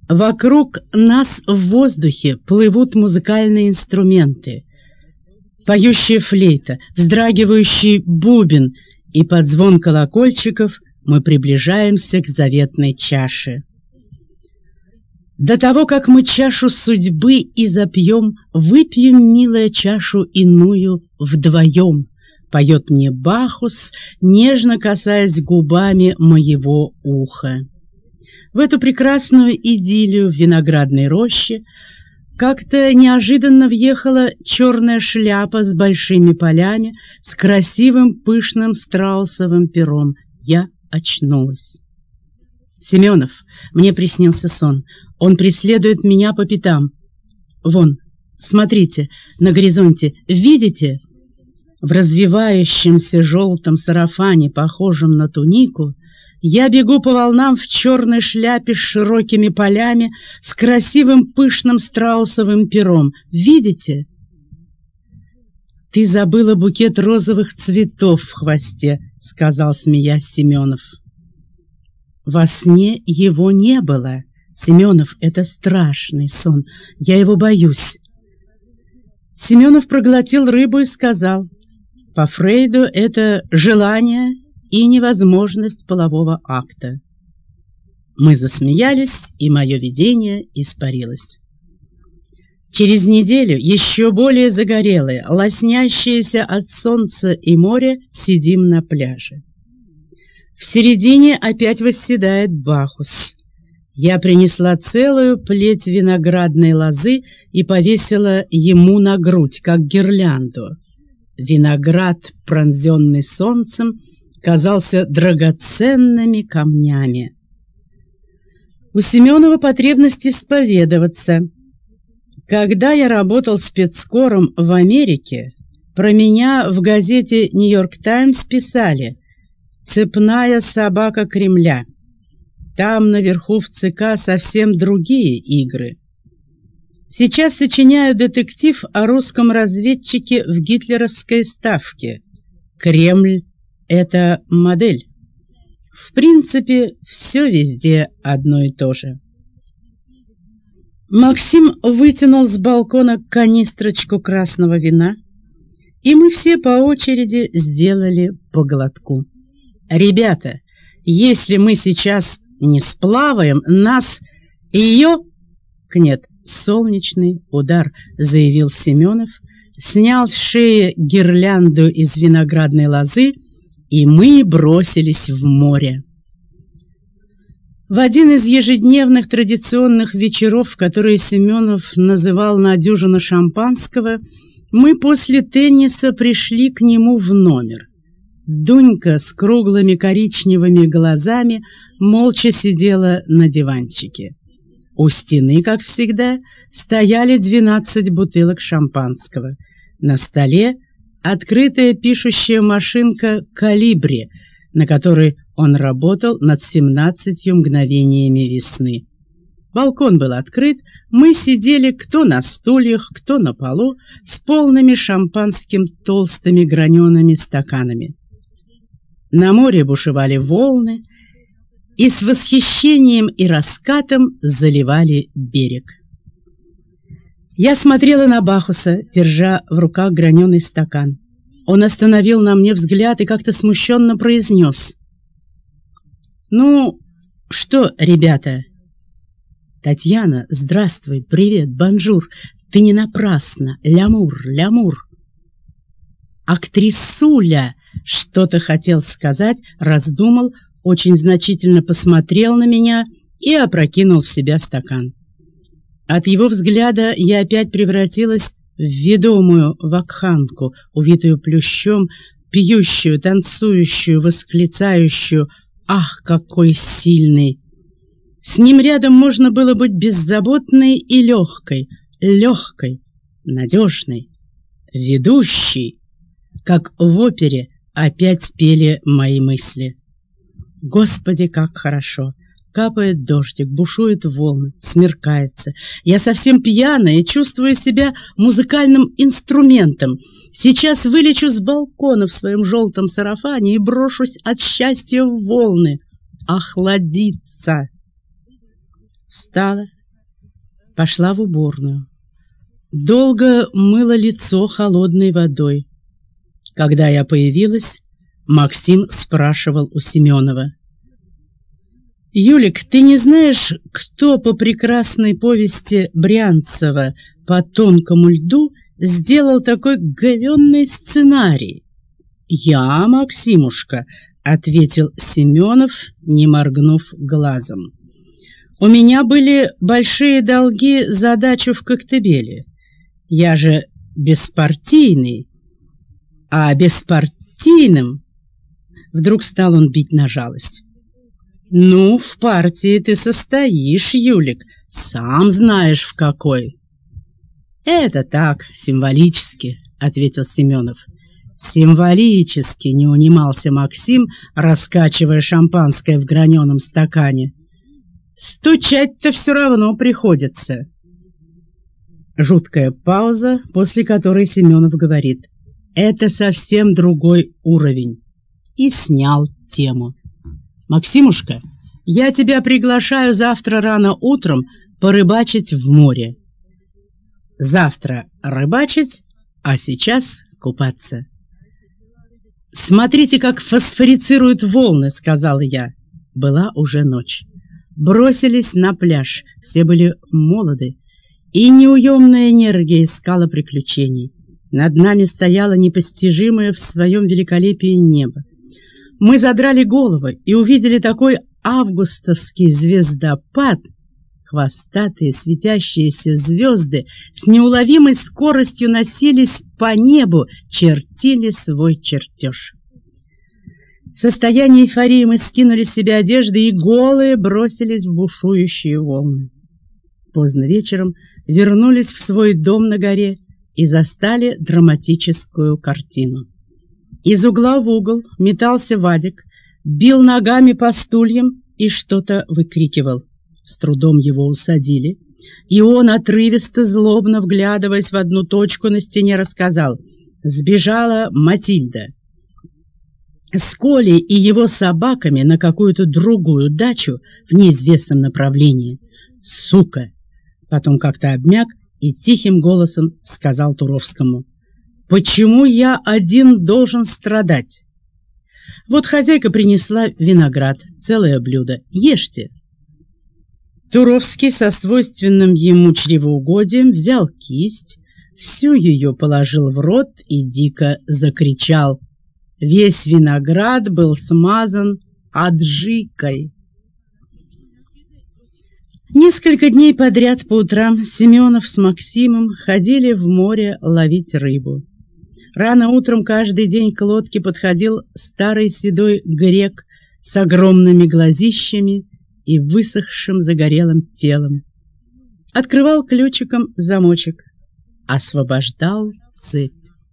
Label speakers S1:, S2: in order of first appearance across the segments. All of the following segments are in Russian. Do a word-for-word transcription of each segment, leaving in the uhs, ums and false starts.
S1: Вокруг нас в воздухе плывут музыкальные инструменты. Поющая флейта, вздрагивающий бубен, и под звон колокольчиков мы приближаемся к заветной чаше. До того, как мы чашу судьбы и запьем, выпьем, милая, чашу иную вдвоем, поет мне Бахус, нежно касаясь губами моего уха. В эту прекрасную идиллию в виноградной роще как-то неожиданно въехала черная шляпа с большими полями, с красивым пышным страусовым пером. Я очнулась. Семенов, мне приснился сон. Он преследует меня по пятам. Вон, смотрите, на горизонте, видите? В развивающемся желтом сарафане, похожем на тунику, я бегу по волнам в черной шляпе с широкими полями, с красивым пышным страусовым пером. Видите? «Ты забыла букет розовых цветов в хвосте», — сказал, смеясь, Семенов. «Во сне его не было. Семенов, это страшный сон. Я его боюсь». Семенов проглотил рыбу и сказал: «По Фрейду это желание и невозможность полового акта». Мы засмеялись, и мое видение испарилось. Через неделю, еще более загорелые, лоснящиеся от солнца и моря, сидим на пляже. В середине опять восседает Бахус. Я принесла целую плеть виноградной лозы и повесила ему на грудь, как гирлянду. Виноград, пронзенный солнцем, казался драгоценными камнями. У Семенова потребность исповедоваться. Когда я работал спецкором в Америке, про меня в газете «Нью-Йорк Таймс» писали: «Цепная собака Кремля». Там наверху в ЦК совсем другие игры. Сейчас сочиняю детектив о русском разведчике в гитлеровской ставке. Кремль — это модель. В принципе, все везде одно и то же. Максим вытянул с балкона канистрочку красного вина, и мы все по очереди сделали по глотку. «Ребята, если мы сейчас не сплаваем, нас ее...» «Нет, солнечный удар», — заявил Семенов, снял с шеи гирлянду из виноградной лозы, и мы бросились в море. В один из ежедневных традиционных вечеров, которые Семенов называл на дюжину шампанского, мы после тенниса пришли к нему в номер. Дунька с круглыми коричневыми глазами молча сидела на диванчике. У стены, как всегда, стояли двенадцать бутылок шампанского. На столе открытая пишущая машинка «Калибри», на которой он работал над семнадцатью мгновениями весны. Балкон был открыт, мы сидели кто на стульях, кто на полу, с полными шампанским толстыми гранеными стаканами. На море бушевали волны и с восхищением и раскатом заливали берег. Я смотрела на Бахуса, держа в руках граненый стакан. Он остановил на мне взгляд и как-то смущенно произнес: «Ну, что, ребята?» «Татьяна, здравствуй, привет, бонжур. Ты не напрасно, лямур, лямур». Актрисуля что-то хотел сказать, раздумал, очень значительно посмотрел на меня и опрокинул в себя стакан. От его взгляда я опять превратилась в ведомую вакханку, увитую плющом, пьющую, танцующую, восклицающую: «Ах, какой сильный!» С ним рядом можно было быть беззаботной и легкой, легкой, надежной, ведущей, как в опере опять пели мои мысли. Господи, как хорошо! Капает дождик, бушуют волны, смеркается. Я совсем пьяная и чувствую себя музыкальным инструментом. Сейчас вылечу с балкона в своем желтом сарафане и брошусь от счастья в волны. Охладиться! Встала, пошла в уборную. Долго мыла лицо холодной водой. Когда я появилась, Максим спрашивал у Семенова: «Юлик, ты не знаешь, кто по прекрасной повести Брянцева «По тонкому льду» сделал такой говенный сценарий?» «Я, Максимушка», — ответил Семенов, не моргнув глазом. «У меня были большие долги за дачу в Коктебеле. Я же беспартийный, а беспартийным...» Вдруг стал он бить на жалость. «Ну, в партии ты состоишь, Юлик, сам знаешь в какой». «Это так, символически», — ответил Семенов. «Символически», — не унимался Максим, раскачивая шампанское в граненом стакане. «Стучать-то все равно приходится». Жуткая пауза, после которой Семенов говорит: «Это совсем другой уровень», и снял тему. «Максимушка, я тебя приглашаю завтра рано утром порыбачить в море». «Завтра рыбачить, а сейчас купаться». «Смотрите, как фосфорицируют волны», — сказала я. Была уже ночь. Бросились на пляж, все были молоды, и неуемная энергия искала приключений. Над нами стояло непостижимое в своем великолепии небо. Мы задрали головы и увидели такой августовский звездопад. Хвостатые светящиеся звезды с неуловимой скоростью носились по небу, чертили свой чертеж. В состоянии эйфории мы скинули с себя одежды и голые бросились в бушующие волны. Поздно вечером вернулись в свой дом на горе и застали драматическую картину. Из угла в угол метался Вадик, бил ногами по стульям и что-то выкрикивал. С трудом его усадили, и он, отрывисто, злобно вглядываясь в одну точку на стене, рассказал: «Сбежала Матильда с Колей и его собаками на какую-то другую дачу в неизвестном направлении. Сука!» Потом как-то обмяк и тихим голосом сказал Туровскому: «Почему я один должен страдать? Вот хозяйка принесла виноград, целое блюдо. Ешьте». Туровский со свойственным ему чревоугодием взял кисть, всю ее положил в рот и дико закричал. Весь виноград был смазан аджикой. Несколько дней подряд по утрам Семенов с Максимом ходили в море ловить рыбу. Рано утром каждый день к лодке подходил старый седой грек с огромными глазищами и высохшим загорелым телом. Открывал ключиком замочек, освобождал цепь.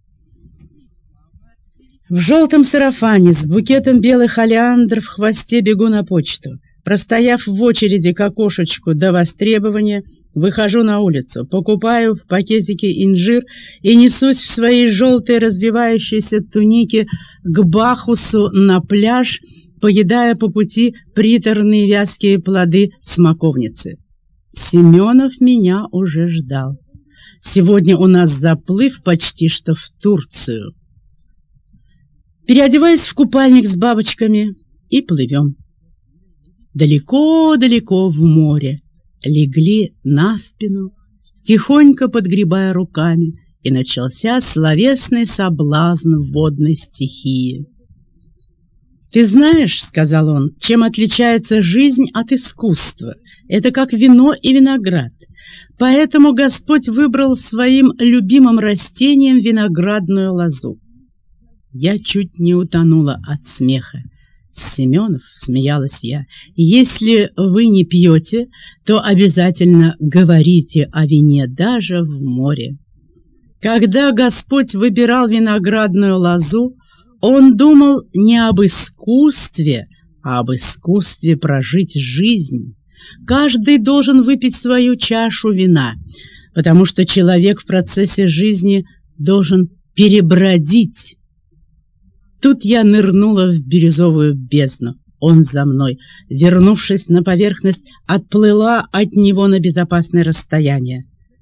S1: В желтом сарафане с букетом белых олеандр в хвосте бегу на почту. Простояв в очереди к окошечку до востребования, выхожу на улицу, покупаю в пакетике инжир и несусь в своей желтой развивающейся тунике к Бахусу на пляж, поедая по пути приторные вязкие плоды смоковницы. Семенов меня уже ждал. Сегодня у нас заплыв почти что в Турцию. Переодеваюсь в купальник с бабочками и плывем. Далеко-далеко в море легли на спину, тихонько подгребая руками, и начался словесный соблазн водной стихии. «Ты знаешь, — сказал он, — чем отличается жизнь от искусства? Это как вино и виноград. Поэтому Господь выбрал своим любимым растением виноградную лозу». Я чуть не утонула от смеха. «Семенов, — смеялась я, — если вы не пьете, то обязательно говорите о вине даже в море. Когда Господь выбирал виноградную лозу, Он думал не об искусстве, а об искусстве прожить жизнь. Каждый должен выпить свою чашу вина, потому что человек в процессе жизни должен перебродить». Тут я нырнула в бирюзовую бездну. он за мной. Вернувшись на поверхность, отплыла от него на безопасное расстояние.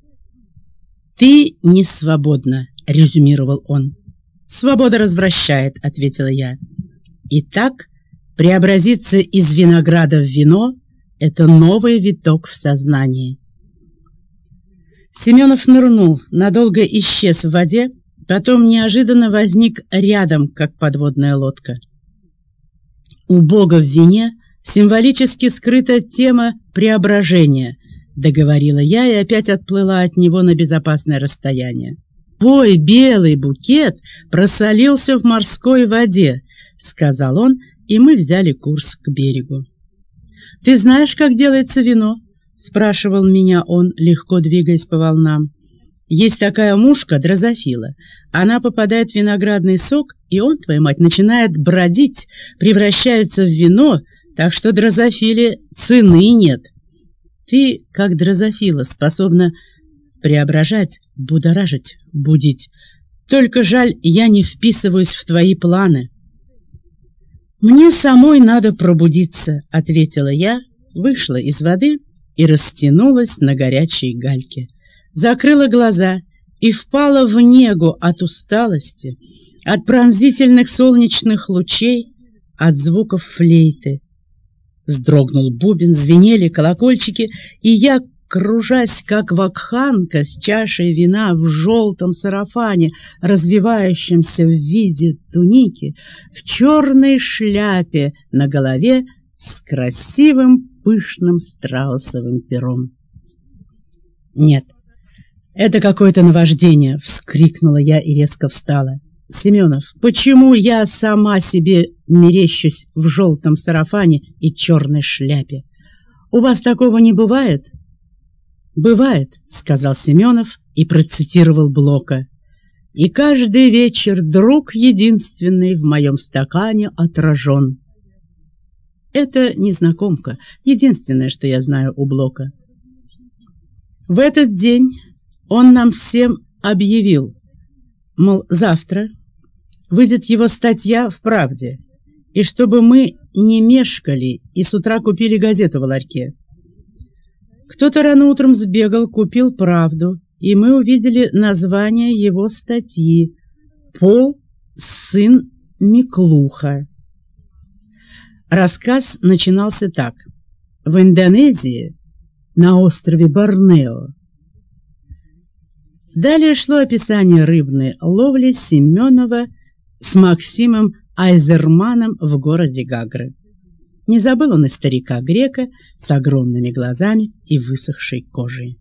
S1: «Ты не свободна», — резюмировал он. «Свобода развращает», — ответила я. «Итак, преобразиться из винограда в вино — это новый виток в сознании». Семенов нырнул, надолго исчез в воде, потом неожиданно возник рядом, как подводная лодка. У Бога в вине символически скрыта тема преображения, договорила я и опять отплыла от него на безопасное расстояние. «Твой белый букет просолился в морской воде», — сказал он, и мы взяли курс к берегу. «Ты знаешь, как делается вино?» — спрашивал меня он, легко двигаясь по волнам. «Есть такая мушка, дрозофила. Она попадает в виноградный сок, и он, твоя мать, начинает бродить, превращается в вино, так что дрозофиле цены нет. Ты, как дрозофила, способна преображать, будоражить, будить. Только жаль, я не вписываюсь в твои планы». «Мне самой надо пробудиться», — ответила я, вышла из воды и растянулась на горячей гальке. Закрыла глаза и впала в негу от усталости, от пронзительных солнечных лучей, от звуков флейты. Вздрогнул бубен, звенели колокольчики, и я, кружась как вакханка с чашей вина в желтом сарафане, развивающемся в виде туники, в черной шляпе на голове с красивым пышным страусовым пером. «Нет, это какое-то наваждение!» — вскрикнула я и резко встала. «Семенов, почему я сама себе мерещусь в желтом сарафане и черной шляпе? У вас такого не бывает?» «Бывает», — сказал Семенов и процитировал Блока. «И каждый вечер друг единственный в моем стакане отражен». Это незнакомка, единственное, что я знаю у Блока. В этот день он нам всем объявил, мол, завтра выйдет его статья в «Правде», и чтобы мы не мешкали и с утра купили газету в ларьке. Кто-то рано утром сбегал, купил «Правду», и мы увидели название его статьи «Пол, сын Миклуха». Рассказ начинался так. В Индонезии, на острове Борнео. Далее шло описание рыбной ловли Семенова с Максимом Айзерманом в городе Гагры. Не забыл он и старика-грека с огромными глазами и высохшей кожей.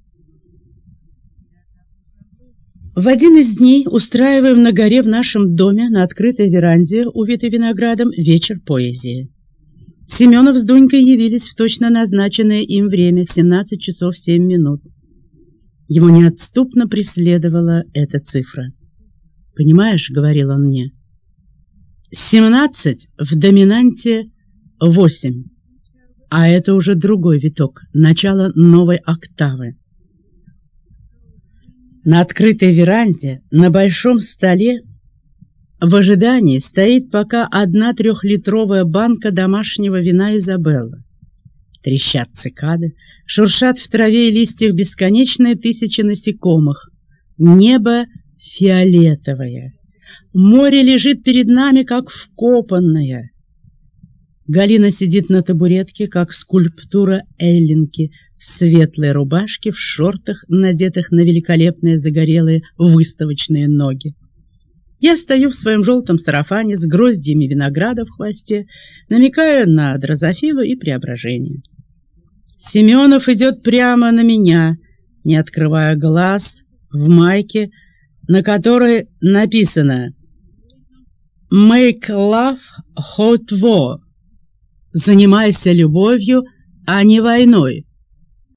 S1: В один из дней устраиваем на горе в нашем доме на открытой веранде, увитой виноградом, вечер поэзии. Семенов с Дунькой явились в точно назначенное им время в семнадцать часов семь минут. Его неотступно преследовала эта цифра. «Понимаешь, — говорил он мне, — семнадцать в доминанте восемь, а это уже другой виток, начало новой октавы». На открытой веранде, на большом столе, в ожидании стоит пока одна трехлитровая банка домашнего вина «Изабелла». Трещат цикады, шуршат в траве и листьях бесконечные тысячи насекомых. Небо фиолетовое. Море лежит перед нами, как вкопанное. Галина сидит на табуретке, как скульптура Эллинки, в светлой рубашке, в шортах, надетых на великолепные загорелые выставочные ноги. Я стою в своем желтом сарафане с гроздьями винограда в хвосте, намекая на дрозофилу и преображение. Семенов идет прямо на меня, не открывая глаз, в майке, на которой написано «Make love hot war» — «Занимайся любовью, а не войной».